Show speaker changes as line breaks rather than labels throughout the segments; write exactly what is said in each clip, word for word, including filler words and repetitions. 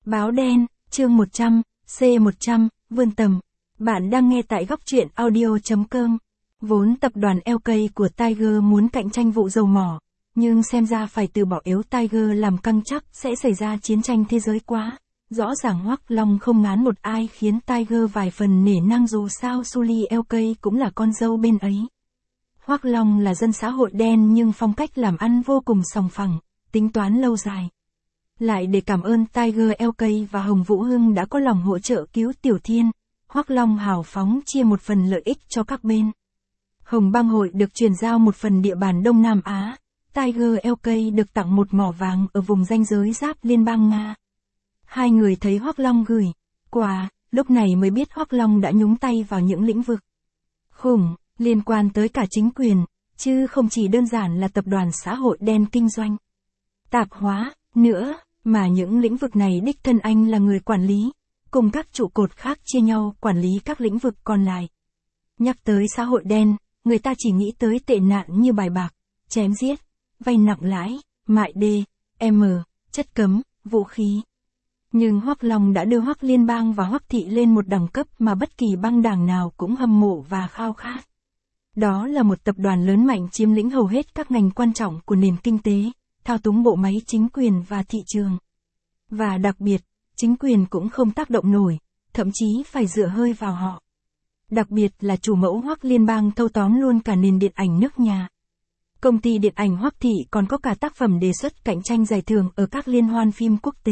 Báo đen, chương một trăm, C một trăm, vươn tầm. Bạn đang nghe tại góc truyện audio chấm com. Vốn tập đoàn lờ ca của Tiger muốn cạnh tranh vụ dầu mỏ, nhưng xem ra phải từ bỏ yếu Tiger làm căng chắc sẽ xảy ra chiến tranh thế giới quá. Rõ ràng Hoắc Long không ngán một ai khiến Tiger vài phần nể nang dù sao Sully lờ ca cũng là con dâu bên ấy. Hoắc Long là dân xã hội đen nhưng phong cách làm ăn vô cùng sòng phẳng, tính toán lâu dài. Lại để cảm ơn Tiger lờ ca và Hồng Vũ Hưng đã có lòng hỗ trợ cứu Tiểu Thiên, Hoắc Long hào phóng chia một phần lợi ích cho các bên. Hồng Bang Hội được truyền giao một phần địa bàn Đông Nam Á, Tiger lờ ca được tặng một mỏ vàng ở vùng ranh giới giáp liên bang Nga. Hai người thấy Hoắc Long gửi quà, lúc này mới biết Hoắc Long đã nhúng tay vào những lĩnh vực khủng, liên quan tới cả chính quyền, chứ không chỉ đơn giản là tập đoàn xã hội đen kinh doanh tạp hóa nữa, mà những lĩnh vực này đích thân anh là người quản lý, cùng các trụ cột khác chia nhau quản lý các lĩnh vực còn lại. Nhắc tới xã hội đen, người ta chỉ nghĩ tới tệ nạn như bài bạc, chém giết, vay nặng lãi, mại đê, M, chất cấm, vũ khí. Nhưng Hoắc Long đã đưa Hoắc Liên bang và Hoắc Thị lên một đẳng cấp mà bất kỳ băng đảng nào cũng hâm mộ và khao khát. Đó là một tập đoàn lớn mạnh chiếm lĩnh hầu hết các ngành quan trọng của nền kinh tế, thao túng bộ máy chính quyền và thị trường. Và đặc biệt, chính quyền cũng không tác động nổi, thậm chí phải dựa hơi vào họ. Đặc biệt là chủ mẫu Hoắc Liên bang thâu tóm luôn cả nền điện ảnh nước nhà. Công ty điện ảnh Hoắc Thị còn có cả tác phẩm đề xuất cạnh tranh giải thưởng ở các liên hoan phim quốc tế.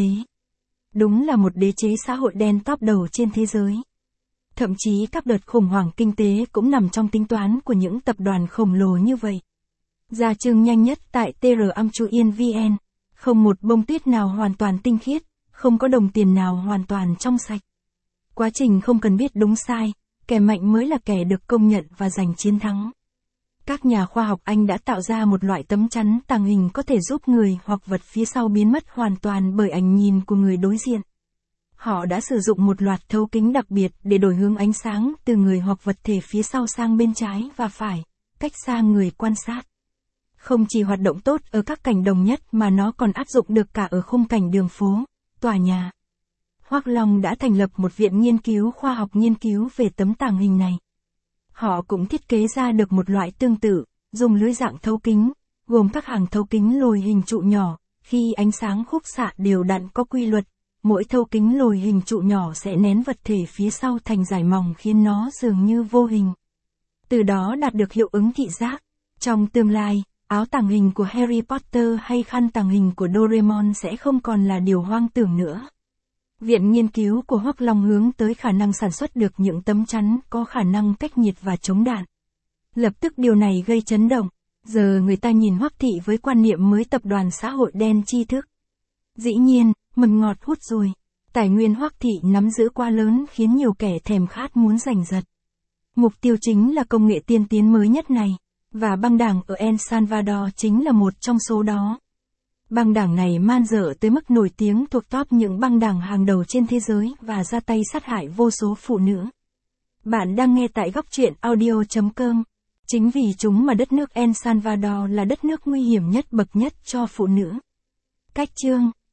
Đúng là một đế chế xã hội đen top đầu trên thế giới. Thậm chí các đợt khủng hoảng kinh tế cũng nằm trong tính toán của những tập đoàn khổng lồ như vậy. Ra chương nhanh nhất tại tê rờ am chu yên vê en, không một bông tuyết nào hoàn toàn tinh khiết, không có đồng tiền nào hoàn toàn trong sạch. Quá trình không cần biết đúng sai, kẻ mạnh mới là kẻ được công nhận và giành chiến thắng. Các nhà khoa học Anh đã tạo ra một loại tấm chắn tàng hình có thể giúp người hoặc vật phía sau biến mất hoàn toàn bởi ánh nhìn của người đối diện. Họ đã sử dụng một loạt thấu kính đặc biệt để đổi hướng ánh sáng từ người hoặc vật thể phía sau sang bên trái và phải, cách xa người quan sát. Không chỉ hoạt động tốt ở các cảnh đồng nhất mà nó còn áp dụng được cả ở khung cảnh đường phố, tòa nhà. Hoắc Long đã thành lập một viện nghiên cứu khoa học nghiên cứu về tấm tàng hình này. Họ cũng thiết kế ra được một loại tương tự, dùng lưới dạng thấu kính, gồm các hàng thấu kính lồi hình trụ nhỏ, khi ánh sáng khúc xạ đều đặn có quy luật, mỗi thấu kính lồi hình trụ nhỏ sẽ nén vật thể phía sau thành dải mỏng khiến nó dường như vô hình. Từ đó đạt được hiệu ứng thị giác. Trong tương lai, áo tàng hình của Harry Potter hay khăn tàng hình của Doraemon sẽ không còn là điều hoang tưởng nữa. Viện nghiên cứu của Hoắc Long hướng tới khả năng sản xuất được những tấm chắn có khả năng cách nhiệt và chống đạn. Lập tức điều này gây chấn động. Giờ người ta nhìn Hoắc Thị với quan niệm mới tập đoàn xã hội đen tri thức. Dĩ nhiên, mật ngọt hút rồi. Tài nguyên Hoắc Thị nắm giữ quá lớn khiến nhiều kẻ thèm khát muốn giành giật. Mục tiêu chính là công nghệ tiên tiến mới nhất này. Và băng đảng ở El Salvador chính là một trong số đó. Băng đảng này man dợ tới mức nổi tiếng thuộc top những băng đảng hàng đầu trên thế giới và ra tay sát hại vô số phụ nữ. Bạn đang nghe tại góc truyện audio chấm com. Chính vì chúng mà đất nước El Salvador là đất nước nguy hiểm nhất bậc nhất cho phụ nữ. Cách chương